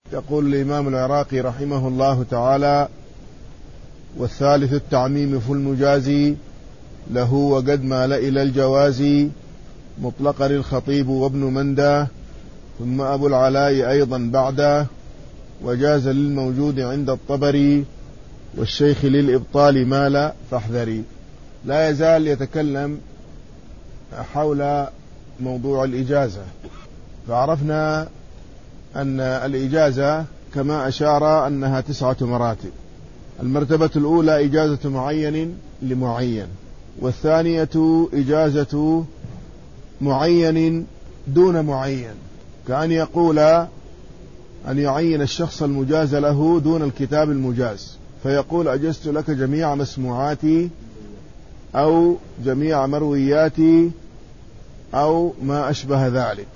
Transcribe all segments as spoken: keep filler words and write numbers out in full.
يقول الإمام العراقي رحمه الله تعالى: والثالث التعميم في المجاز له وقد مال إلى الجواز مطلقا الخطيب وابن مندى ثم أبو العلاء أيضا بعده وجاز للموجود عند الطبري والشيخ للإبطال مال فاحذري. لا يزال يتكلم حول موضوع الإجازة، فعرفنا أن الإجازة كما أشار أنها تسعة مراتب. المرتبة الأولى إجازة معين لمعين، والثانية إجازة معين دون معين، كأن يقول أن يعين الشخص المجاز له دون الكتاب المجاز، فيقول أجزت لك جميع مسموعاتي أو جميع مروياتي أو ما أشبه ذلك.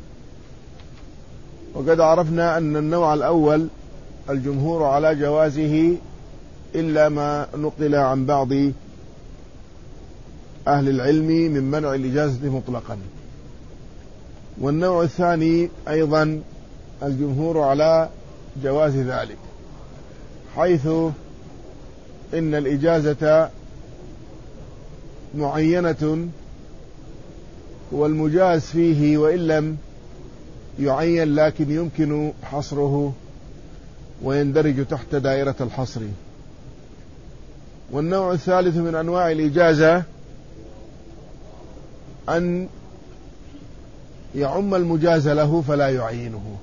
وقد عرفنا أن النوع الأول الجمهور على جوازه إلا ما نقل عن بعض أهل العلم من منع الإجازة مطلقا. والنوع الثاني أيضا الجمهور على جواز ذلك، حيث إن الإجازة معينة والمجاز فيه وإن لم يعين لكن يمكن حصره ويندرج تحت دائرة الحصر. والنوع الثالث من أنواع الإجازة أن يعم المجاز له فلا يعينه،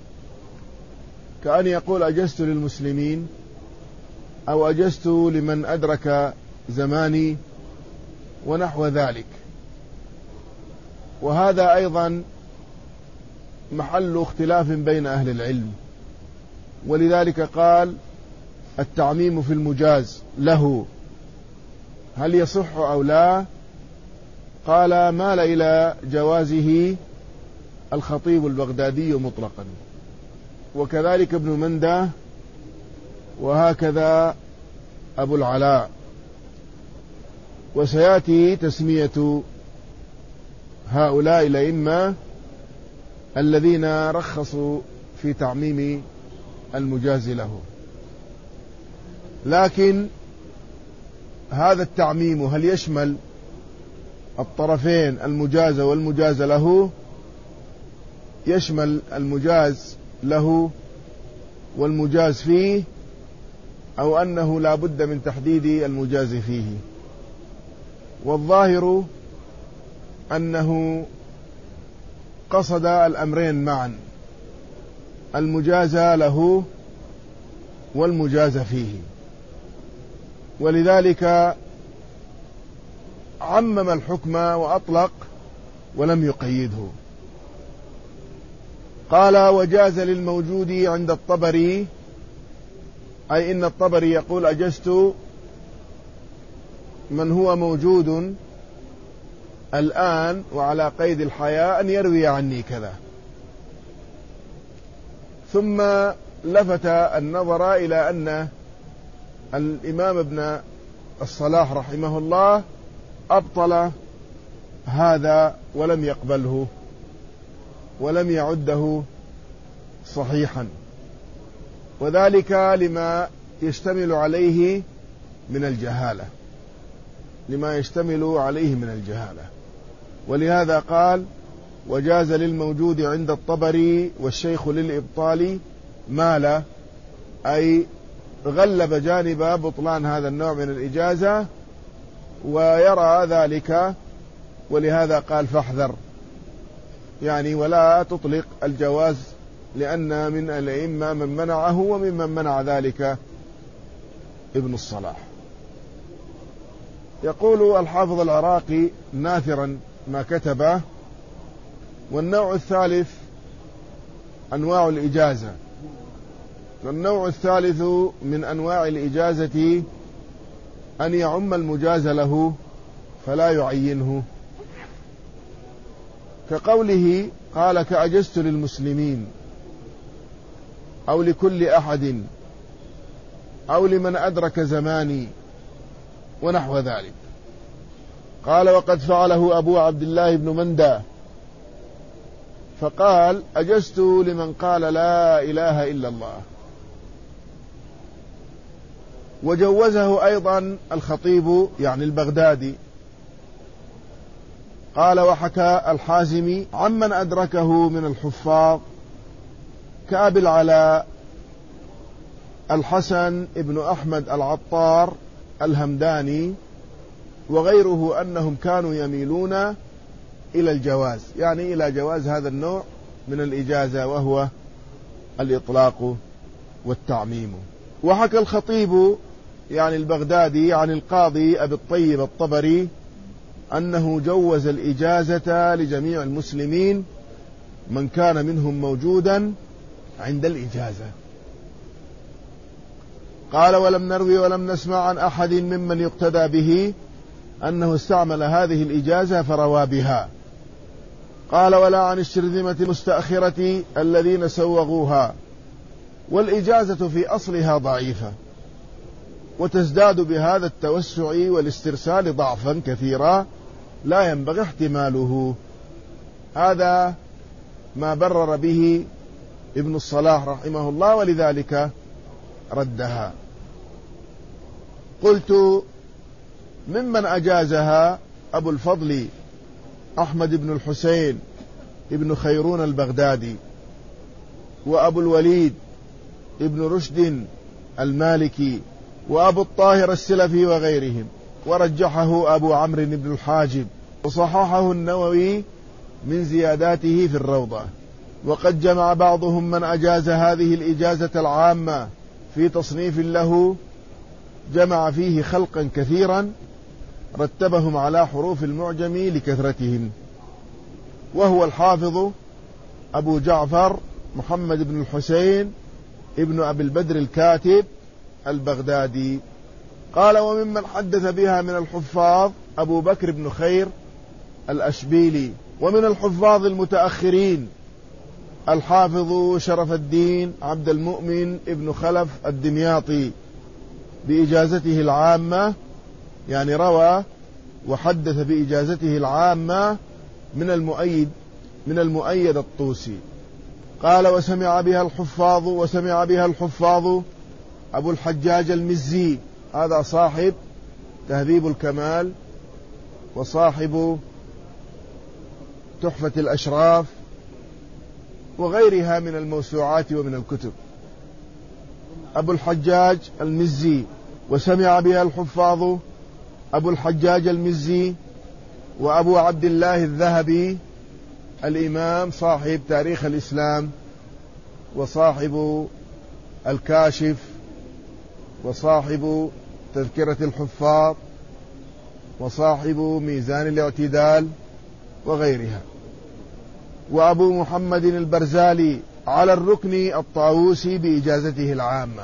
كأن يقول أجزت للمسلمين أو أجزت لمن أدرك زماني ونحو ذلك. وهذا أيضا محل اختلاف بين أهل العلم، ولذلك قال التعميم في المجاز له هل يصح أو لا؟ قال مال إلى جوازه الخطيب البغدادي مطلقا، وكذلك ابن مندى، وهكذا أبو العلاء. وسيأتي تسمية هؤلاء الأئمة الذين رخصوا في تعميم المجاز له. لكن هذا التعميم هل يشمل الطرفين المجاز والمجاز له؟ يشمل المجاز له والمجاز فيه، أو أنه لا بد من تحديد المجاز فيه؟ والظاهر أنه قصد الأمرين معا، المجاز له والمجاز فيه، ولذلك عمم الحكم وأطلق ولم يقيده. قال وجاز للموجود عند الطبري، أي إن الطبري يقول أجزت من هو موجود الآن وعلى قيد الحياة أن يروي عني كذا. ثم لفت النظر إلى أن الإمام ابن الصلاح رحمه الله أبطل هذا ولم يقبله ولم يعده صحيحا، وذلك لما يشتمل عليه من الجهالة لما يشتمل عليه من الجهالة ولهذا قال وجاز للموجود عند الطبري والشيخ للإبطال مال، أي غلب جانب بطلان هذا النوع من الإجازة ويرى ذلك، ولهذا قال فاحذر، يعني ولا تطلق الجواز، لأن من الأئمة من منعه وممن منع ذلك ابن الصلاح. يقول الحافظ العراقي ناثرا ما كتبه: والنوع الثالث أنواع الإجازة. والنوع الثالث من أنواع الإجازة أن يعم المجاز له فلا يعينه، كقوله قال كأجزت للمسلمين أو لكل أحد أو لمن أدرك زماني ونحو ذلك. قال وقد فعله أبو عبد الله بن مندى فقال: أجزت لمن قال لا إله إلا الله. وجوزه أيضا الخطيب يعني البغدادي. قال: وحكى الحازمي عمن أدركه من الحفاظ كأبي العلاء الحسن ابن أحمد العطار الهمداني وغيره أنهم كانوا يميلون إلى الجواز، يعني إلى جواز هذا النوع من الإجازة، وهو الإطلاق والتعميم. وحكى الخطيب يعني البغدادي عن القاضي أبي الطيب الطبري أنه جوز الإجازة لجميع المسلمين من كان منهم موجودا عند الإجازة. قال: ولم نروي ولم نسمع عن أحد ممن يقتدى به أنه استعمل هذه الإجازة فروى بها. قال: ولا عن الشرذمة المستأخرة الذين سوغوها. والإجازة في أصلها ضعيفة، وتزداد بهذا التوسع والاسترسال ضعفا كثيرا لا ينبغي احتماله. هذا ما برر به ابن الصلاح رحمه الله، ولذلك ردها. قلت: ممن أجازها أبو الفضل أحمد بن الحسين ابن خيرون البغدادي، وأبو الوليد ابن رشد المالكي، وأبو الطاهر السلفي وغيرهم، ورجحه أبو عمرو بن الحاجب، وصححه النووي من زياداته في الروضة. وقد جمع بعضهم من أجاز هذه الإجازة العامة في تصنيف له، جمع فيه خلقا كثيرا رتبهم على حروف المعجم لكثرتهم، وهو الحافظ أبو جعفر محمد بن الحسين ابن أبي البدر الكاتب البغدادي. قال: وممن حدث بها من الحفاظ أبو بكر بن خير الأشبيلي، ومن الحفاظ المتأخرين الحافظ شرف الدين عبد المؤمن ابن خلف الدمياطي بإجازته العامة، يعني روى وحدث بإجازته العامة من المؤيد من المؤيد الطوسي. قال: وسمع بها الحفاظ وسمع بها الحفاظ أبو الحجاج المزي، هذا صاحب تهذيب الكمال وصاحب تحفة الأشراف وغيرها من الموسوعات ومن الكتب. أبو الحجاج المزي. وسمع بها الحفاظ أبو الحجاج المزي وأبو عبد الله الذهبي الإمام صاحب تاريخ الإسلام وصاحب الكاشف وصاحب تذكرة الحفاظ وصاحب ميزان الاعتدال وغيرها. وأبو محمد البرزالي على الركن الطاووسي بإجازته العامة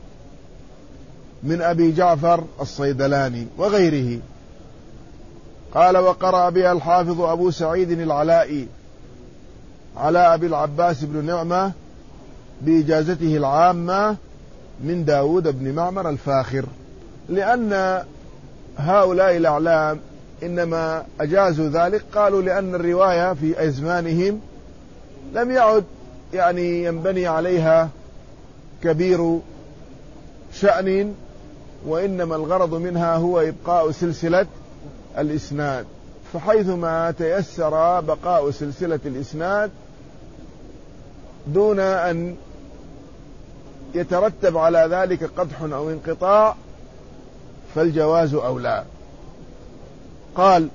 من أبي جعفر الصيدلاني وغيره. قال: وقرأ بها الحافظ أبو سعيد العلائي على أبي العباس بن نعمة بإجازته العامة من داود بن معمر الفاخر. لأن هؤلاء الأعلام إنما أجازوا ذلك قالوا لأن الرواية في أزمانهم لم يعد يعني ينبني عليها كبير شأن، وإنما الغرض منها هو إبقاء سلسلة الإسناد، فحيثما تيسر بقاء سلسلة الإسناد دون أن يترتب على ذلك قدح أو انقطاع فالجواز أولى. قال: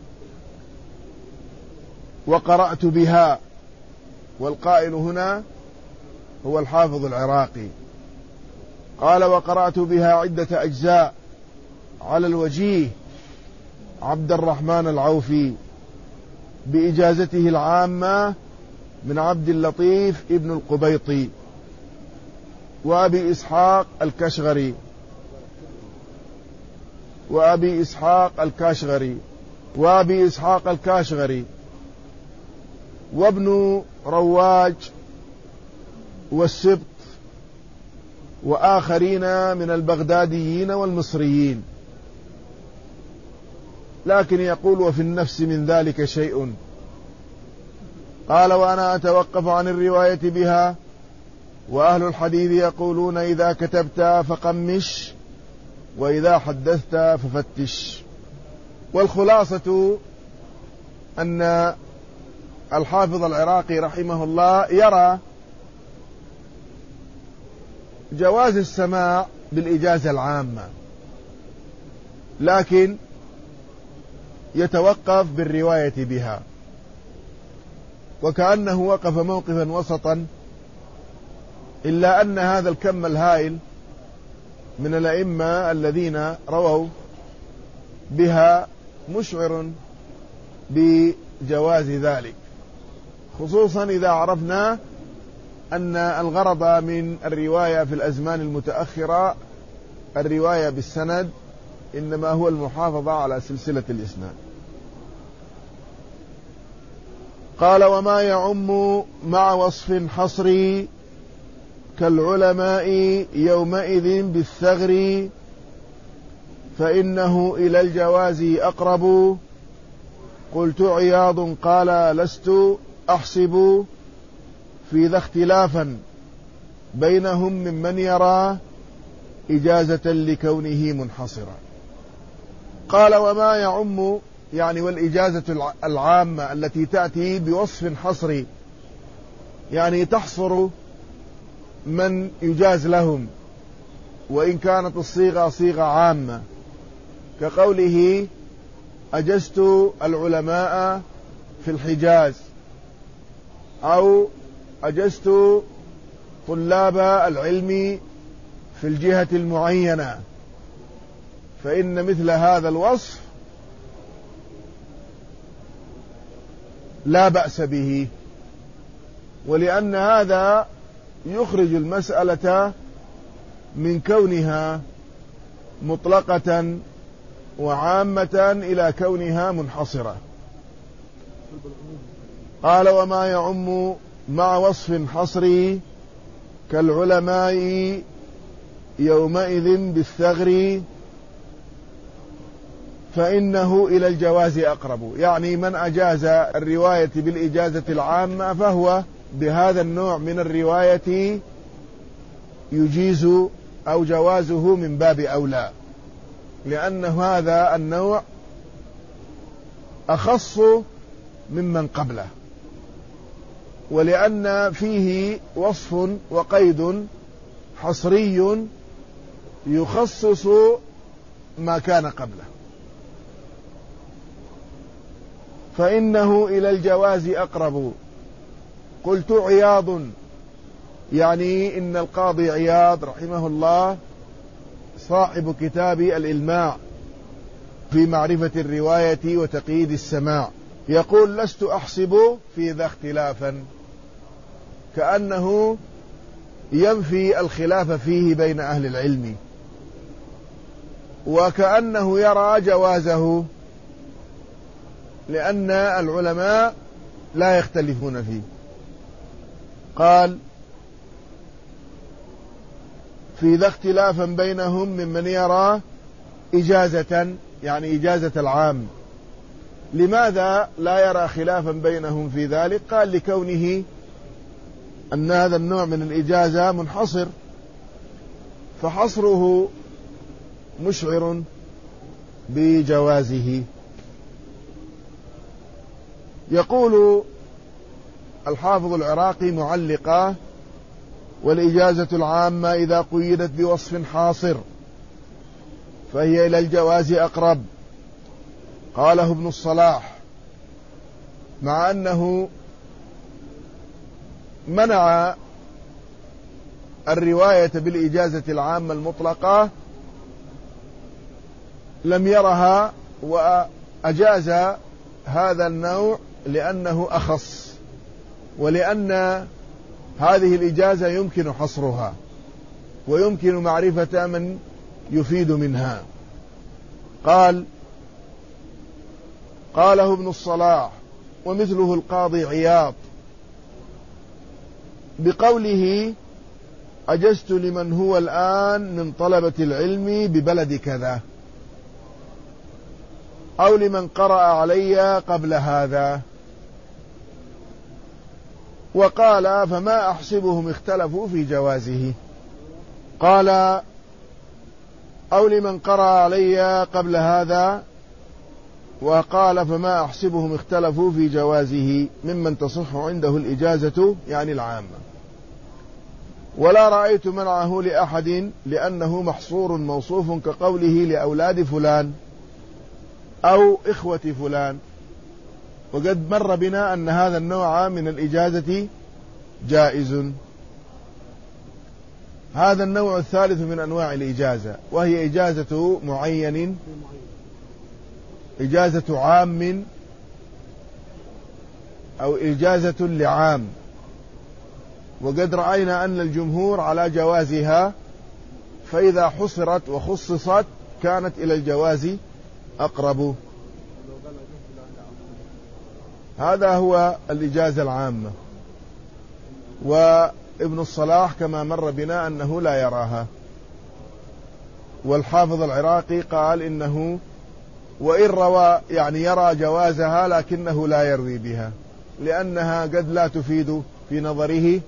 وقرأت بها، والقائل هنا هو الحافظ العراقي. قال: وقرأت بها عدة أجزاء على الوجيه عبد الرحمن العوفي بإجازته العامة من عبد اللطيف ابن القبيطي وأبي إسحاق الكشغري وأبي إسحاق الكاشغري وأبي إسحاق الكاشغري وابن رواج والسبط وآخرين من البغداديين والمصريين. لكن يقول: وفي النفس من ذلك شيء. قال وأنا أتوقف عن الرواية بها، وأهل الحديث يقولون إذا كتبت فقمش، وإذا حدثت ففتش. والخلاصة أن الحافظ العراقي رحمه الله يرى جواز السماع بالإجازة العامة، لكن يتوقف بالرواية بها، وكأنه وقف موقفا وسطا، إلا أن هذا الكم الهائل من الأئمة الذين رووا بها مشعر بجواز ذلك، خصوصا إذا عرفنا أن الغرض من الرواية في الأزمان المتأخرة الرواية بالسند، إنما هو المحافظة على سلسلة الإسناد. قال وما يعم مع وصف حصري كالعلماء يومئذ بالثغر فإنه إلى الجواز أقرب. قلت عياض قال لست أحسب في ذا اختلافا بينهم ممن يرى إجازة لكونه منحصرا. قال وما يعم يعني والإجازة العامة التي تأتي بوصف حصري، يعني تحصر من يجاز لهم وإن كانت الصيغة صيغة عامة، كقوله أجزت العلماء في الحجاز، أو أجزت طلاب العلم في الجهة المعينة، فإن مثل هذا الوصف لا بأس به، ولأن هذا يخرج المسألة من كونها مطلقة وعامة إلى كونها منحصرة. قال وما يعم مع وصف حصري كالعلماء يومئذ بالثغر فإنه إلى الجواز أقرب، يعني من أجاز الرواية بالإجازة العامة فهو بهذا النوع من الرواية يجيز أو جوازه من باب أولى، لأن هذا النوع أخص ممن قبله، ولأن فيه وصف وقيد حصري يخصص ما كان قبله. فإنه إلى الجواز أقرب. قلت عياض، يعني إن القاضي عياض رحمه الله صاحب كتاب الإلماع في معرفة الرواية وتقييد السماع، يقول لست أحسب في ذا اختلافا، كأنه ينفي الخلاف فيه بين أهل العلم، وكأنه يرى جوازه، لأن العلماء لا يختلفون فيه. قال في ذا اختلافا بينهم ممن يرى إجازة، يعني إجازة العام. لماذا لا يرى خلافا بينهم في ذلك؟ قال لكونه أن هذا النوع من الإجازة منحصر، فحصره مشعر بجوازه. يقول الحافظ العراقي معلقة: والإجازة العامة إذا قيدت بوصف حاصر فهي إلى الجواز أقرب. قاله ابن الصلاح، مع أنه منع الرواية بالإجازة العامة المطلقة، لم يرها وأجاز هذا النوع لأنه أخص، ولأن هذه الإجازة يمكن حصرها ويمكن معرفة من يفيد منها. قال قاله ابن الصلاح ومثله القاضي عياض بقوله: أجزت لمن هو الآن من طلبة العلم ببلد كذا، أو لمن قرأ علي قبل هذا. وقال فما أحسبهم اختلفوا في جوازه. قال أو لمن قرأ علي قبل هذا وقال فما أحسبهم اختلفوا في جوازه ممن تصح عنده الإجازة يعني العامة، ولا رأيت منعه لأحد لأنه محصور موصوف كقوله لأولاد فلان أو إخوة فلان. وقد مر بنا أن هذا النوع من الإجازة جائز. هذا النوع الثالث من أنواع الإجازة وهي إجازة معين، إجازة عام أو إجازة لعام. وقد رأينا أن الجمهور على جوازها، فإذا حصرت وخصصت كانت إلى الجواز أقرب. هذا هو الإجازة العامة. وابن الصلاح كما مر بنا أنه لا يراها، والحافظ العراقي قال إنه وإن روى يعني يرى جوازها لكنه لا يروي بها، لأنها قد لا تفيد في نظره،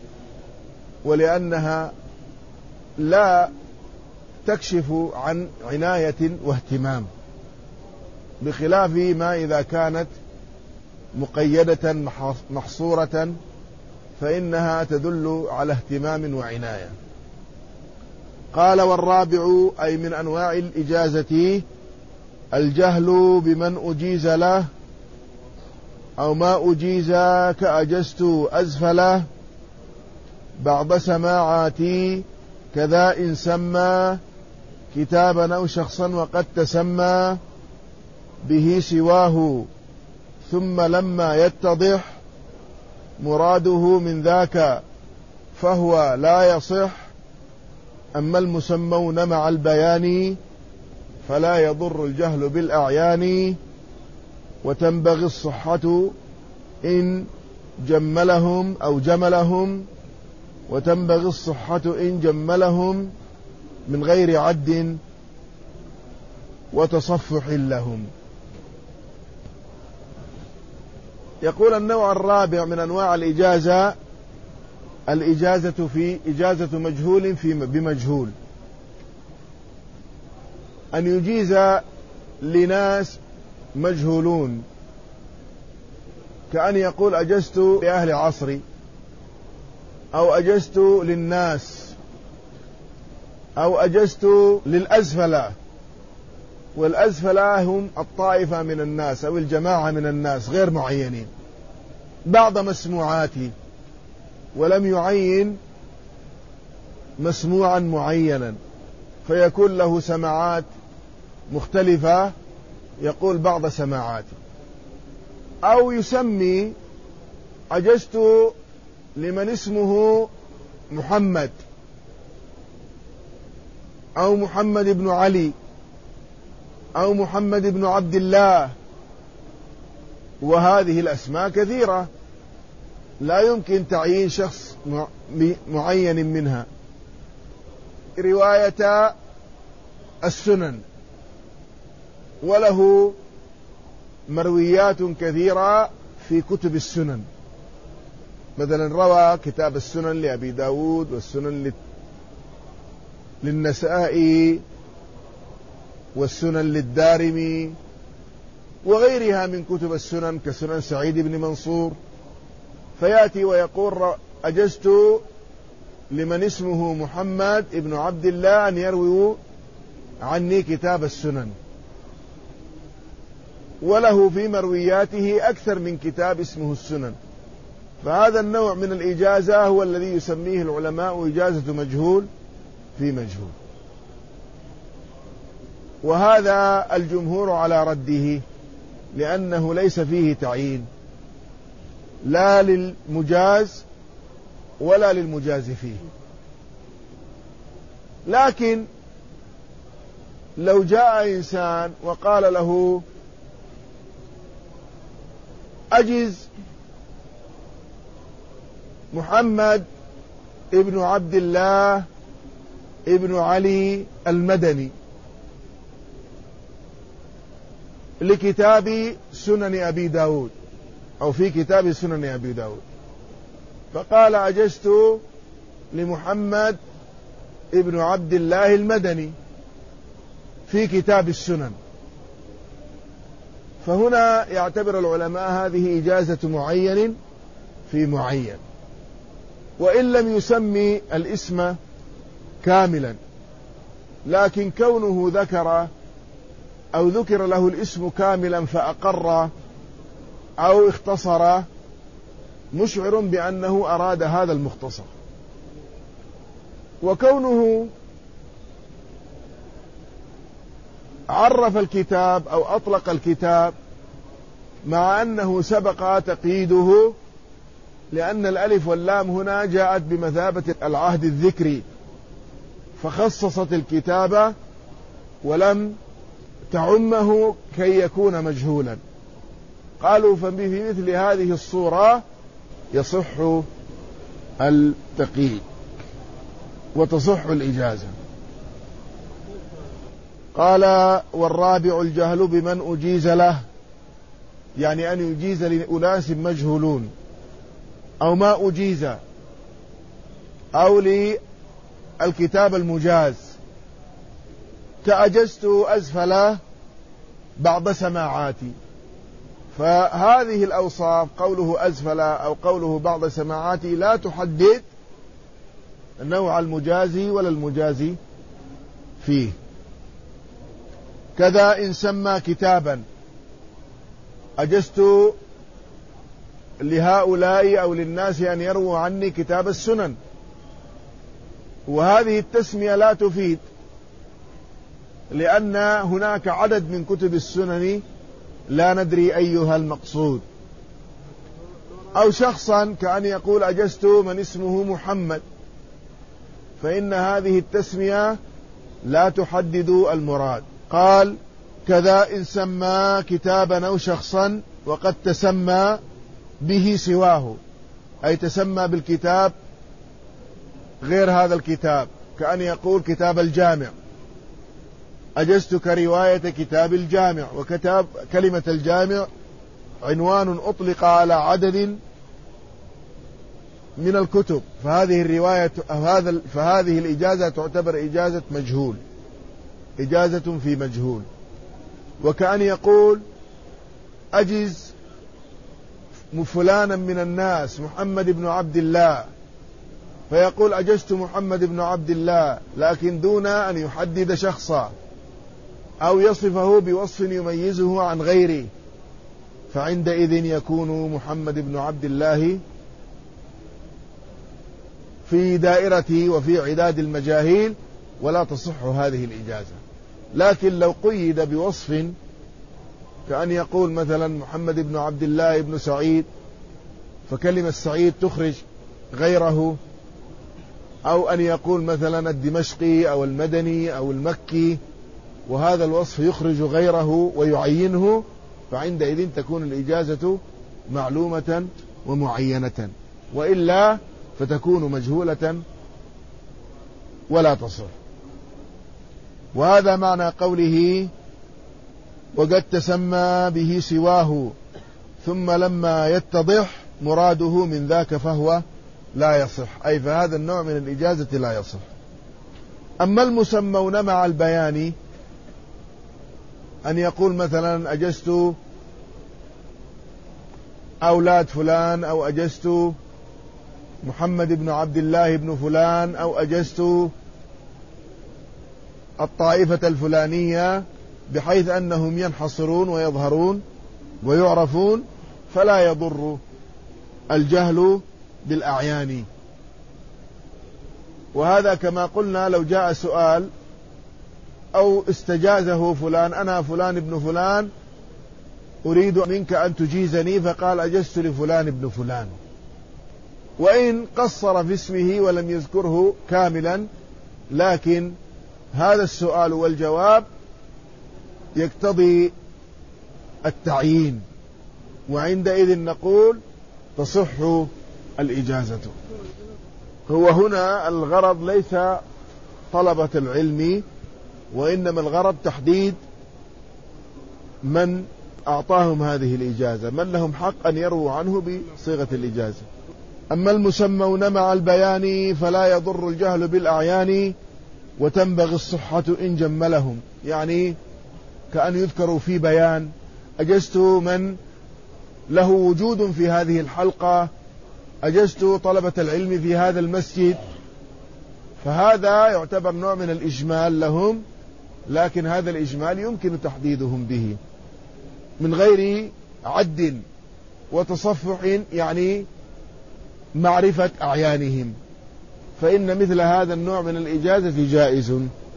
ولأنها لا تكشف عن عناية واهتمام، بخلاف ما إذا كانت مقيدة محصورة فإنها تدل على اهتمام وعناية. قال والرابع أي من أنواع الإجازة الجهل بمن أجيز له أو ما أجيز كأجزت أزفله بعض سماعاتي كذا إن سمى كتابا أو شخصا وقد تسمى به سواه ثم لما يتضح مراده من ذاك فهو لا يصح. أما المسمون مع البيان فلا يضر الجهل بالأعيان وتنبغي الصحة إن جملهم أو جملهم وتنبغي الصحة إن جملهم من غير عد وتصفح لهم. يقول النوع الرابع من أنواع الإجازة الإجازة في إجازة مجهول في بمجهول، أن يجيز لناس مجهولون، كأن يقول أجزت لأهل عصري أو أجزت للناس أو أجزت للأزفلة، والأزفلة هم الطائفة من الناس أو الجماعة من الناس غير معينين، بعض مسموعاته، ولم يعين مسموعا معينا فيكون له سماعات مختلفة، يقول بعض سماعاته. أو يسمي أجزت لمن اسمه محمد أو محمد بن علي أو محمد بن عبد الله، وهذه الأسماء كثيرة لا يمكن تعيين شخص معين منها. رواية السنن وله مرويات كثيرة في كتب السنن، مثلا روى كتاب السنن لأبي داود والسنن للنسائي والسنن للدارمي وغيرها من كتب السنن كسنن سعيد بن منصور، فيأتي ويقول أجزت لمن اسمه محمد ابن عبد الله أن يروي عني كتاب السنن، وله في مروياته أكثر من كتاب اسمه السنن. فهذا النوع من الإجازة هو الذي يسميه العلماء إجازة مجهول في مجهول، وهذا الجمهور على رده لأنه ليس فيه تعيين لا للمجاز ولا للمجاز فيه. لكن لو جاء إنسان وقال له أجز محمد ابن عبد الله ابن علي المدني لكتاب سنن أبي داود أو في كتاب سنن أبي داود، فقال أجزت لمحمد ابن عبد الله المدني في كتاب السنن. فهنا يعتبر العلماء هذه إجازة معين في معين، وإن لم يسمي الاسم كاملا، لكن كونه ذكر أو ذكر له الاسم كاملا فأقر أو اختصر مشعر بأنه أراد هذا المختصر. وكونه عرف الكتاب أو أطلق الكتاب مع أنه سبق تقييده، لأن الألف واللام هنا جاءت بمثابة العهد الذكري، فخصصت الكتاب ولم تعمه كي يكون مجهولا. قالوا ففي مثل هذه الصورة يصح التقييد وتصح الإجازة. قال والرابع الجهل بمن أجيز له، يعني أن يجيز لأناس مجهولون، أو ما أجيز، أو للكتاب المجاز، كأجزت أزفل بعض سماعاتي. فهذه الأوصاف قوله أزفل أو قوله بعض سماعاتي لا تحدد النوع المجازي ولا المجازي فيه. كذا إن سمى كتابا أجزت لهؤلاء أو للناس أن يرووا عني كتاب السنن، وهذه التسمية لا تفيد، لأن هناك عدد من كتب السنن لا ندري أيها المقصود. أو شخصا كأن يقول أجزت من اسمه محمد، فإن هذه التسمية لا تحدد المراد. قال كذا إن سمى كتابا أو شخصا وقد تسمى به سواه، أي تسمى بالكتاب غير هذا الكتاب، كأن يقول كتاب الجامع، أجزتك رواية كتاب الجامع. وكتاب كلمة الجامع عنوان أطلق على عدد من الكتب، فهذه الرواية هذا فهذه الإجازة تعتبر إجازة مجهول، إجازة في مجهول. وكأن يقول أجز فلانا من الناس محمد بن عبد الله، فيقول أجزت محمد بن عبد الله، لكن دون أن يحدد شخصا أو يصفه بوصف يميزه عن غيره، فعندئذ يكون محمد بن عبد الله في دائرة وفي عداد المجاهيل ولا تصح هذه الإجازة. لكن لو قيد بوصف كأن يقول مثلا محمد بن عبد الله بن سعيد، فكلمة سعيد تخرج غيره، أو أن يقول مثلا الدمشقي أو المدني أو المكي، وهذا الوصف يخرج غيره ويعينه، فعندئذ تكون الإجازة معلومة ومعينة، وإلا فتكون مجهولة ولا تصح. وهذا معنى قوله وقد تسمى به سواه ثم لما يتضح مراده من ذاك فهو لا يصح، أي فهذا النوع من الإجازة لا يصح. أما المسمون مع البيان، أن يقول مثلا أجزت أولاد فلان، أو أجزت محمد بن عبد الله بن فلان، أو أجزت الطائفة الفلانية، بحيث أنهم ينحصرون ويظهرون ويعرفون، فلا يضر الجهل بالأعيان. وهذا كما قلنا لو جاء سؤال أو استجازه فلان، أنا فلان ابن فلان أريد منك أن تجيزني، فقال أجزت لفلان ابن فلان، وإن قصر في اسمه ولم يذكره كاملا، لكن هذا السؤال والجواب يقتضي التعيين، وعندئذ نقول تصح الإجازة. هو هنا الغرض ليس طلبة العلم، وإنما الغرض تحديد من أعطاهم هذه الإجازة، من لهم حق أن يرووا عنه بصيغة الإجازة. أما المسمون مع البيان فلا يضر الجهل بالأعيان وتنبغي الصحة إن جملهم، يعني كأن يذكروا في بيان. أجزت من له وجود في هذه الحلقة، أجزت طلبة العلم في هذا المسجد، فهذا يعتبر نوع من الإجمال لهم، لكن هذا الإجمال يمكن تحديدهم به من غير عد وتصفح، يعني معرفة أعيانهم، فإن مثل هذا النوع من الإجازة جائز.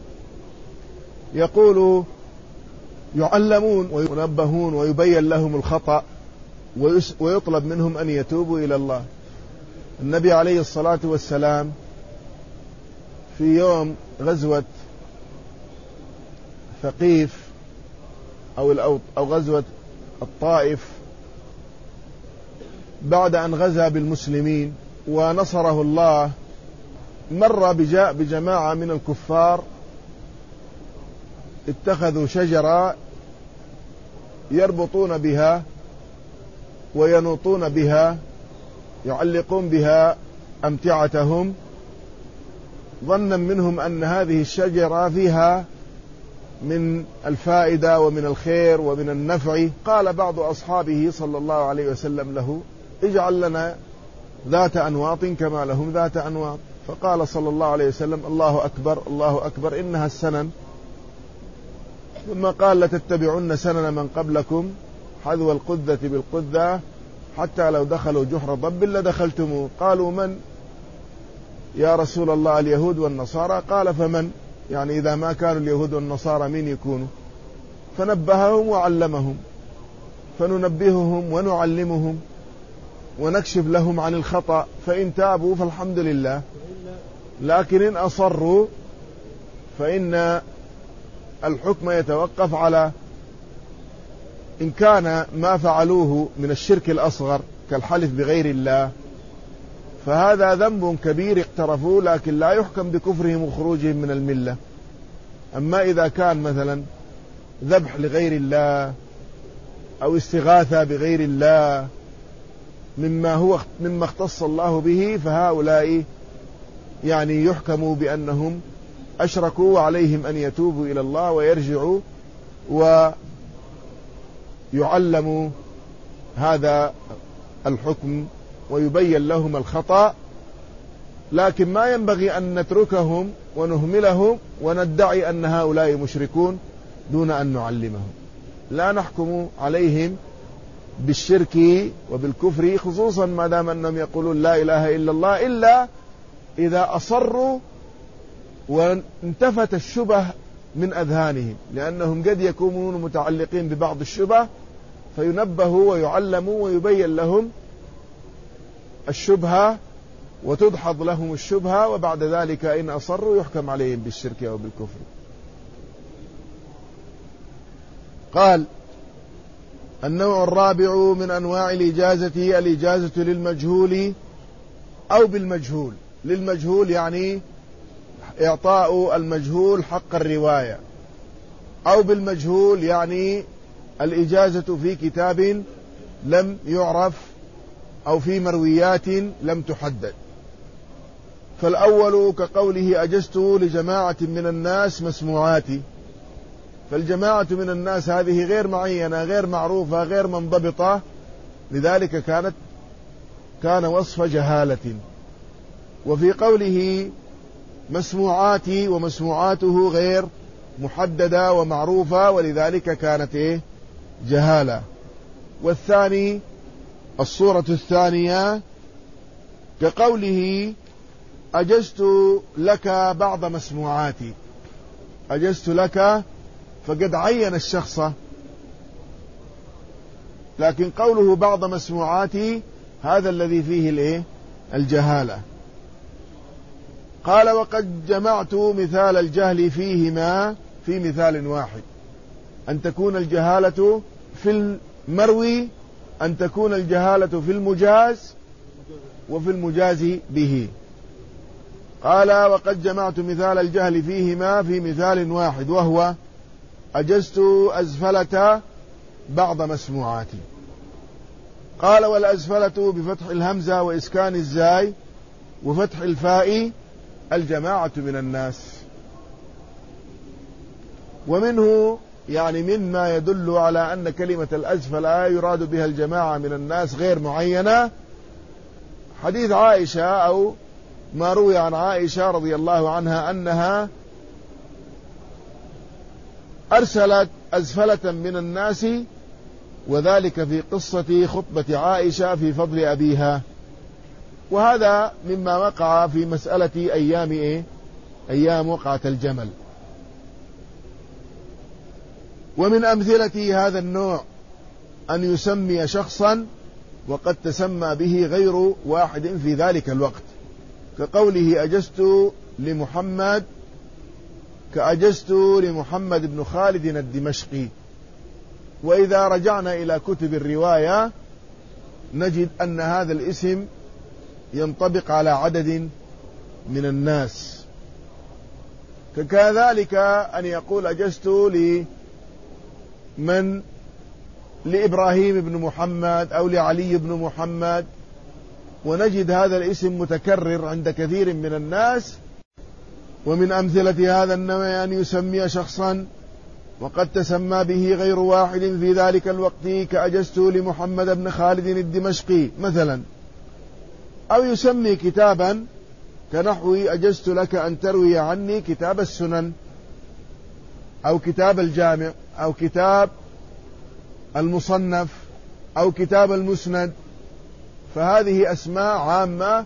يقول يعلمون وينبهون ويبين لهم الخطأ ويطلب منهم أن يتوبوا إلى الله. النبي عليه الصلاة والسلام في يوم غزوة ثقيف أو أو غزوة الطائف، بعد أن غزا بالمسلمين ونصره الله، مر بجاء بجماعة من الكفار اتخذوا شجرة يربطون بها وينوطون بها، يعلقون بها أمتعتهم، ظنا منهم أن هذه الشجرة فيها من الفائدة ومن الخير ومن النفع. قال بعض أصحابه صلى الله عليه وسلم له: اجعل لنا ذات أنواط كما لهم ذات أنواط. فقال صلى الله عليه وسلم: الله أكبر الله أكبر، إنها السنن. ثم قال: لتتبعن سنن من قبلكم حذو القذة بالقذة حتى لو دخلوا جحر ضب لدخلتموه. قالوا: من يا رسول الله؟ اليهود والنصارى. قال: فمن؟ يعني إذا ما كانوا اليهود والنصارى من يكونوا؟ فنبههم وعلمهم، فننبههم ونعلمهم ونكشف لهم عن الخطأ، فإن تابوا فالحمد لله، لكن إن أصروا فإن الحكم يتوقف على إن كان ما فعلوه من الشرك الأصغر كالحلف بغير الله، فهذا ذنب كبير اقترفوه، لكن لا يحكم بكفرهم وخروجهم من الملة. أما إذا كان مثلا ذبح لغير الله أو استغاثة بغير الله مما هو مما اختص الله به، فهؤلاء يعني يحكموا بأنهم أشركوا، وعليهم أن يتوبوا إلى الله ويرجعوا ويعلموا هذا الحكم ويبين لهم الخطأ. لكن ما ينبغي أن نتركهم ونهملهم وندعي أن هؤلاء مشركون دون أن نعلمهم. لا نحكم عليهم بالشرك وبالكفر، خصوصا ما دام أنهم يقولون لا إله إلا الله، إلا إذا أصروا وانتفت الشبه من أذهانهم، لأنهم قد يكونون متعلقين ببعض الشبه، فينبهوا ويعلموا ويبين لهم الشبهة وتدحض لهم الشبهة، وبعد ذلك إن أصروا يحكم عليهم بالشرك أو بالكفر. قال: النوع الرابع من أنواع الإجازة الإجازة للمجهول أو بالمجهول. للمجهول يعني إعطاء المجهول حق الرواية، أو بالمجهول يعني الإجازة في كتاب لم يعرف أو في مرويات لم تحدد. فالأول كقوله: أجزت لجماعة من الناس مسموعاتي. فالجماعة من الناس هذه غير معينة، غير معروفة، غير منضبطة، لذلك كانت كان وصف جهالة. وفي قوله مسموعاتي ومسموعاته غير محددة ومعروفة، ولذلك كانت إيه؟ جهالة. والثاني الصورة الثانية كقوله: أجزت لك بعض مسموعاتي. أجزت لك فقد عين الشخص، لكن قوله بعض مسموعاتي هذا الذي فيه الايه؟ الجهالة. قال: وقد جمعت مثال الجهل فيهما في مثال واحد، أن تكون الجهالة في المروي، أن تكون الجهالة في المجاز وفي المجاز به. قال: وقد جمعت مثال الجهل فيهما في مثال واحد، وهو أجزت أزفلة بعض مسموعاتي. قال والأزفلة بفتح الهمزة وإسكان الزاي وفتح الفاء الجماعة من الناس. ومنه يعني مما يدل على أن كلمة الأزفل يراد بها الجماعة من الناس غير معينة حديث عائشة أو ما روي عن عائشة رضي الله عنها أنها أرسلت أزفلة من الناس، وذلك في قصة خطبة عائشة في فضل أبيها. وهذا مما وقع في مسألة أيام إيه؟ أيام وقعة الجمل. ومن أمثلة هذا النوع أن يسمي شخصا وقد تسمى به غير واحد في ذلك الوقت، كقوله أجزت لمحمد كأجزت لمحمد بن خالد الدمشقي. وإذا رجعنا إلى كتب الرواية نجد أن هذا الاسم ينطبق على عدد من الناس. كذلك أن يقول أجزت لمن لإبراهيم بن محمد أو لعلي بن محمد، ونجد هذا الاسم متكرر عند كثير من الناس. ومن أمثلة هذا النوع أن يسمي شخصا وقد تسمى به غير واحد في ذلك الوقت، كأجزت لمحمد بن خالد الدمشقي مثلا، أو يسمي كتابا كنحو أجزت لك أن تروي عني كتاب السنن أو كتاب الجامع أو كتاب المصنف أو كتاب المسند. فهذه أسماء عامة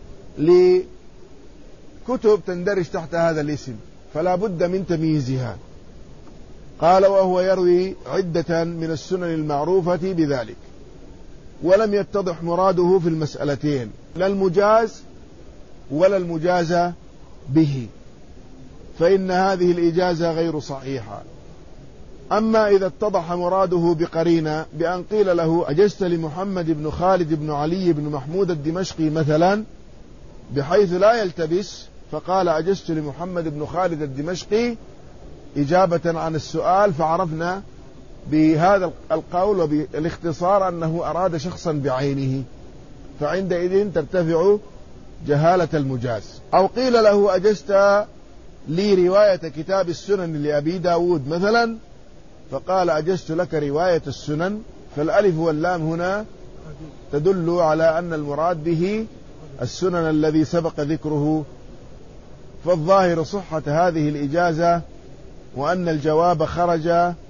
لكتب تندرج تحت هذا الاسم، فلا بد من تمييزها. قال وهو يروي عدة من السنن المعروفة بذلك، ولم يتضح مراده في المسألتين، لا المجاز ولا المجازة به، فإن هذه الإجازة غير صحيحة. أما إذا اتضح مراده بقرينة بأن قيل له أجزت لمحمد بن خالد بن علي بن محمود الدمشقي مثلا، بحيث لا يلتبس، فقال أجزت لمحمد بن خالد الدمشقي إجابة عن السؤال، فعرفنا بهذا القول وبالاختصار أنه أراد شخصا بعينه، فعندئذ ترتفع جهالة المجاز. أو قيل له أجزت لي رواية كتاب السنن لأبي داود مثلا، فقال أجزت لك رواية السنن، فالألف واللام هنا تدل على أن المراد به السنن الذي سبق ذكره. فالظاهر صحة هذه الإجازة، وأن الجواب خرج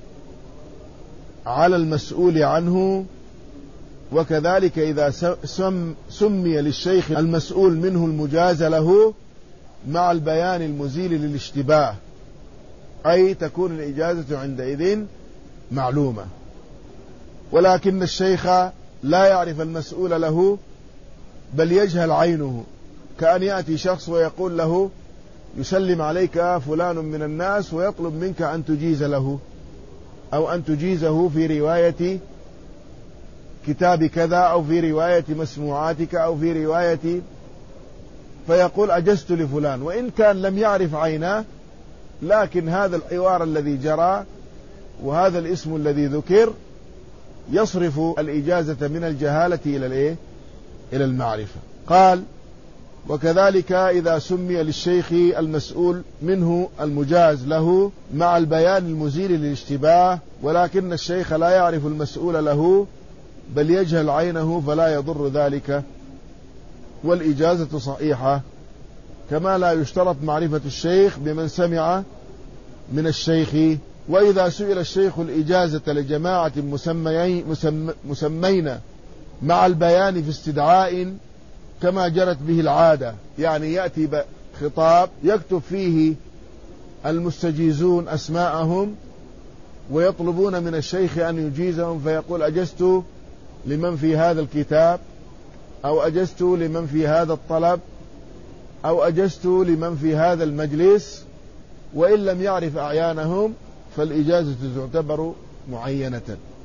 على المسؤول عنه. وكذلك إذا سم سمي للشيخ المسؤول منه المجاز له مع البيان المزيل للاشتباه، أي تكون الإجازة عندئذ معلومة. ولكن الشيخ لا يعرف المسؤول له، بل يجهل عينه، كأن يأتي شخص ويقول له يسلم عليك فلان من الناس ويطلب منك أن تجيز له أو أن تجيزه في رواية كتاب كذا أو في رواية مسموعاتك أو في رواية، فيقول أجزت لفلان، وإن كان لم يعرف عيناه، لكن هذا الحوار الذي جرى وهذا الاسم الذي ذكر يصرف الإجازة من الجهالة إلى الإيه؟ إلى المعرفة. قال وكذلك إذا سمي للشيخ المسؤول منه المجاز له مع البيان المزيل للاشتباه، ولكن الشيخ لا يعرف المسؤول له بل يجهل عينه، فلا يضر ذلك، والإجازة صحيحة. كما لا يشترط معرفة الشيخ بمن سمع من الشيخ. وإذا سئل الشيخ الإجازة لجماعة مسميين, مسمين مع البيان في استدعاء كما جرت به العادة، يعني يأتي خطاب يكتب فيه المستجيزون أسماءهم ويطلبون من الشيخ أن يجيزهم، فيقول أجزت لمن في هذا الكتاب، أو أجزت لمن في هذا الطلب، أو أجزت لمن في هذا المجلس، وإن لم يعرف أعيانهم فالإجازة تعتبر معينة.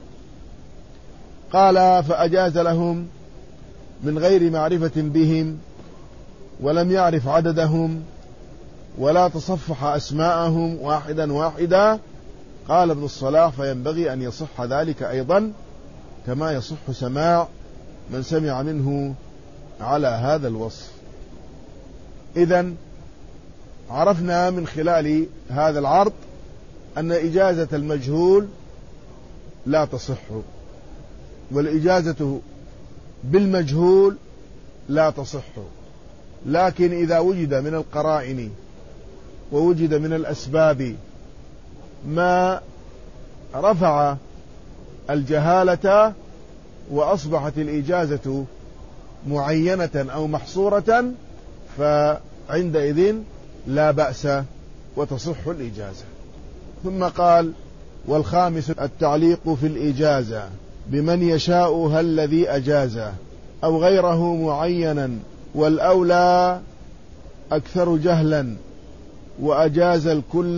قال فأجاز لهم من غير معرفة بهم، ولم يعرف عددهم، ولا تصفح أسماءهم واحدا واحدا. قال ابن الصلاح فينبغي أن يصح ذلك أيضا كما يصح سماع من سمع منه على هذا الوصف. إذن عرفنا من خلال هذا العرض أن إجازة المجهول لا تصح، والإجازة بالمجهول لا تصح، لكن إذا وجد من القرائن ووجد من الأسباب ما رفع الجهالة وأصبحت الإجازة معينة أو محصورة، فعندئذ لا بأس وتصح الإجازة. ثم قال: والخامس التعليق في الإجازة بمن يشاؤها الذي أجازه أو غيره معينا، والأولى أكثر جهلا وأجاز الكل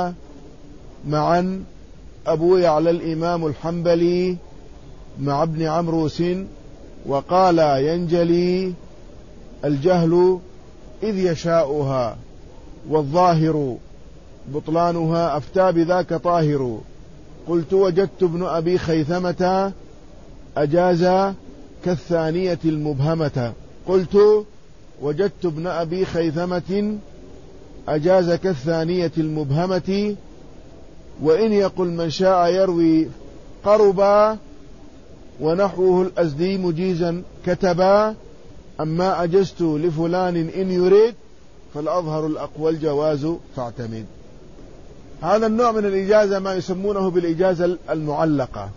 معا أبو يعلى الإمام الحنبلي مع ابن عمروس، وقال: ينجلي الجهل إذ يشاؤها، والظاهر بطلانها أفتى بذاك طاهر. قلت: وجدت ابن أبي خيثمة أجاز كالثانية المبهمة. قلت: وجدت ابن أبي خيثمة أجاز كالثانية المبهمة، وإن يقل من شاء يروي قربا، ونحوه الأزدي مجيزا كتبا، أما أجزت لفلان إن يريد، فالأظهر الأقوى الجواز فاعتمد. هذا النوع من الإجازة ما يسمونه بالإجازة المعلقة،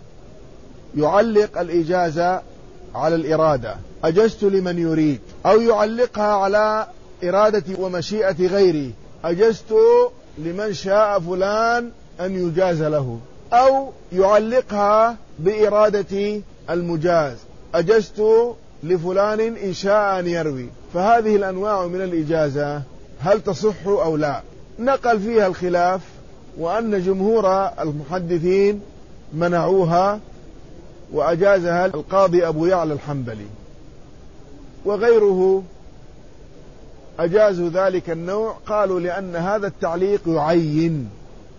يعلق الإجازة على الإرادة، أجزت لمن يريد، أو يعلقها على إرادة ومشيئة غيري، أجزت لمن شاء فلان أن يجاز له، أو يعلقها بإرادة المجاز، أجزت لفلان إن شاء أن يروي. فهذه الأنواع من الإجازة هل تصح أو لا؟ نقل فيها الخلاف، وأن جمهور المحدثين منعوها وأجازها القاضي أبو يعلى الحنبلي، وغيره أجازوا ذلك النوع، قالوا لأن هذا التعليق يعين،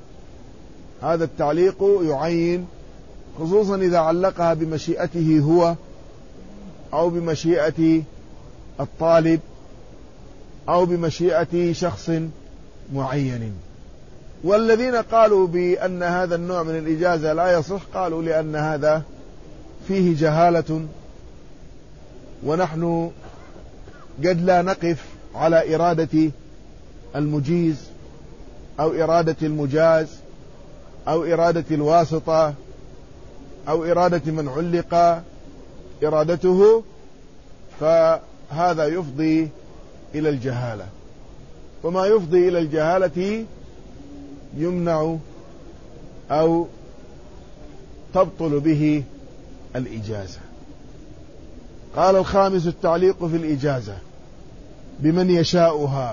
هذا التعليق يعين، خصوصا إذا علقها بمشيئته هو أو بمشيئة الطالب أو بمشيئة شخص معين. والذين قالوا بأن هذا النوع من الإجازة لا يصح، قالوا لأن هذا فيه جهالة، ونحن قد لا نقف على إرادة المجيز أو إرادة المجاز أو إرادة الواسطة أو إرادة من علق إرادته، فهذا يفضي إلى الجهالة، وما يفضي إلى الجهالة يمنع أو تبطل به الإجازة. قال: الخامس التعليق في الإجازة بمن يشاؤها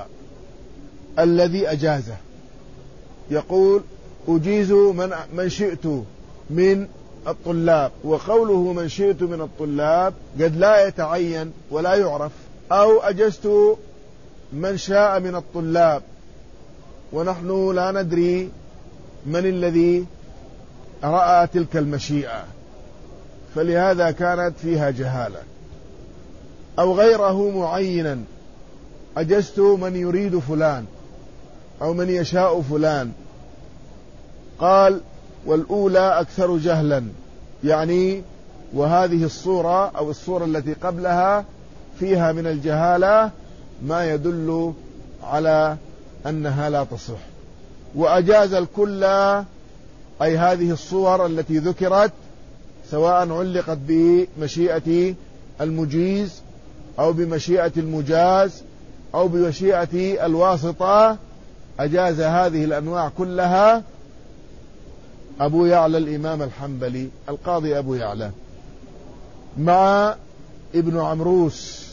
الذي أجازه. يقول: أجيز من, من شئت من الطلاب، وقوله من شئت من الطلاب قد لا يتعين ولا يعرف، أو أجزت من شاء من الطلاب، ونحن لا ندري من الذي رأى تلك المشيئة، فلهذا كانت فيها جهالة. أو غيره معينا، أجزت من يريد فلان أو من يشاء فلان. قال: والأولى أكثر جهلا، يعني وهذه الصورة أو الصورة التي قبلها فيها من الجهالة ما يدل على أنها لا تصح. وأجاز الكل، أي هذه الصور التي ذكرت سواء علقت بمشيئة المجيز أو بمشيئة المجاز أو بمشيئة الواسطة، أجاز هذه الأنواع كلها أبو يعلى الإمام الحنبلي، القاضي أبو يعلى مع ابن عمروس.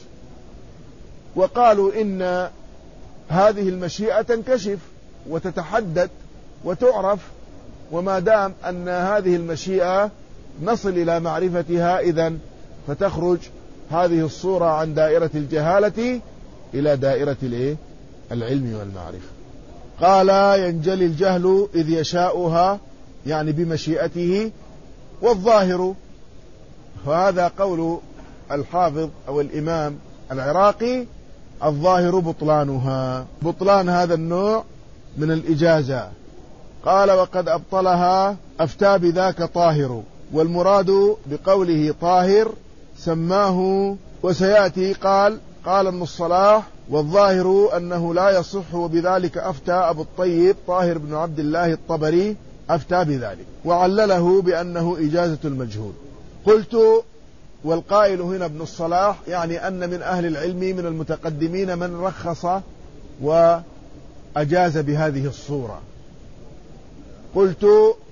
وقالوا إن هذه المشيئة تنكشف وتتحدد وتعرف، وما دام أن هذه المشيئة نصل إلى معرفتها، إذن فتخرج هذه الصورة عن دائرة الجهالة إلى دائرة العلم والمعرفة. قال: ينجلي الجهل إذ يشاؤها، يعني بمشيئته. والظاهر، وهذا قول الحافظ أو الإمام العراقي: الظاهر بطلانها، بطلان هذا النوع من الإجازة. قال: وقد أبطلها أفتى بذاك طاهر، والمراد بقوله طاهر سماه. وسيأتي قال قال ابن الصلاح: والظاهر أنه لا يصح، وبذلك أفتى أبو الطيب طاهر بن عبد الله الطبري أفتى بذلك، وعلله بأنه إجازة المجهول. قلت: والقائل هنا ابن الصلاح، يعني أن من أهل العلم من المتقدمين من رخص وأجاز بهذه الصورة. قلت: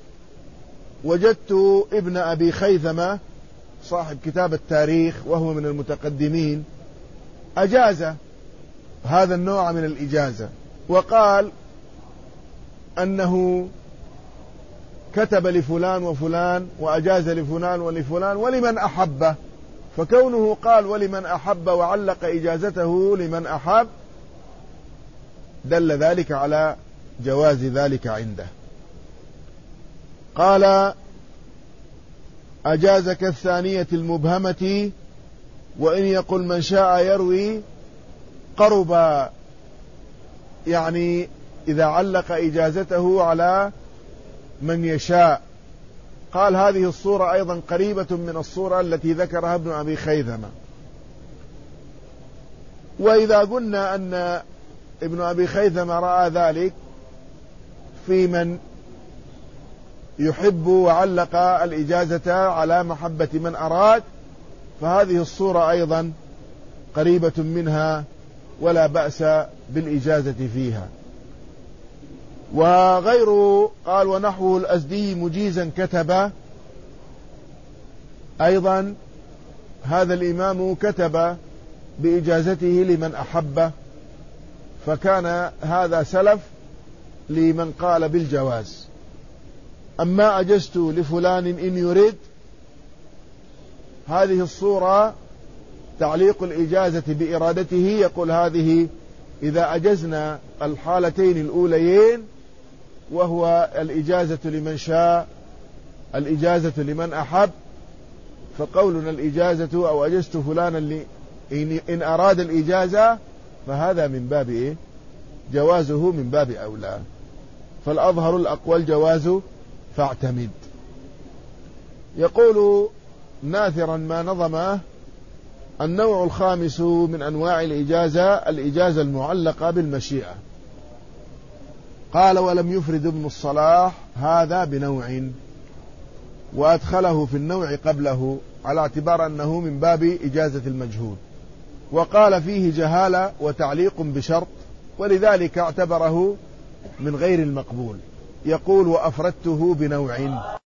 وجدت ابن أبي خيثمة صاحب كتاب التاريخ وهو من المتقدمين أجاز هذا النوع من الإجازة، وقال أنه كتب لفلان وفلان وأجاز لفلان ولفلان ولمن أحبه، فكونه قال ولمن أحب وعلق إجازته لمن أحب دل ذلك على جواز ذلك عنده. قال: أجاز كالثانية المبهمة، وإن يقل من شاء يروي قرب، يعني إذا علق إجازته على من يشاء. قال: هذه الصورة أيضا قريبة من الصورة التي ذكرها ابن أبي خيثمة. وإذا قلنا أن ابن أبي خيثمة رأى ذلك في من يحب وعلق الإجازة على محبة من أراد، فهذه الصورة أيضا قريبة منها ولا بأس بالإجازة فيها. وغيره قال: ونحوه الأزدي مجيزا كتب، أيضا هذا الإمام كتب بإجازته لمن أحبه، فكان هذا سلف لمن قال بالجواز. أما أجزت لفلان إن يريد، هذه الصورة تعليق الإجازة بإرادته، يقول هذه إذا أجزنا الحالتين الأوليين وهو الإجازة لمن شاء الإجازة لمن أحب، فقولنا الإجازة أو أجزت فلانا إن أراد الإجازة فهذا من باب إيه؟ جوازه من باب أولى. فالأظهر الأقوى جوازه فاعتمد. يقول ناثرا ما نظمه: النوع الخامس من أنواع الإجازة الإجازة المعلقة بالمشيئة. قال: ولم يفرد ابن الصلاح هذا بنوع، وأدخله في النوع قبله على اعتبار أنه من باب إجازة المجهول، وقال فيه جهالة وتعليق بشرط، ولذلك اعتبره من غير المقبول. يقول: وأفردته بنوع.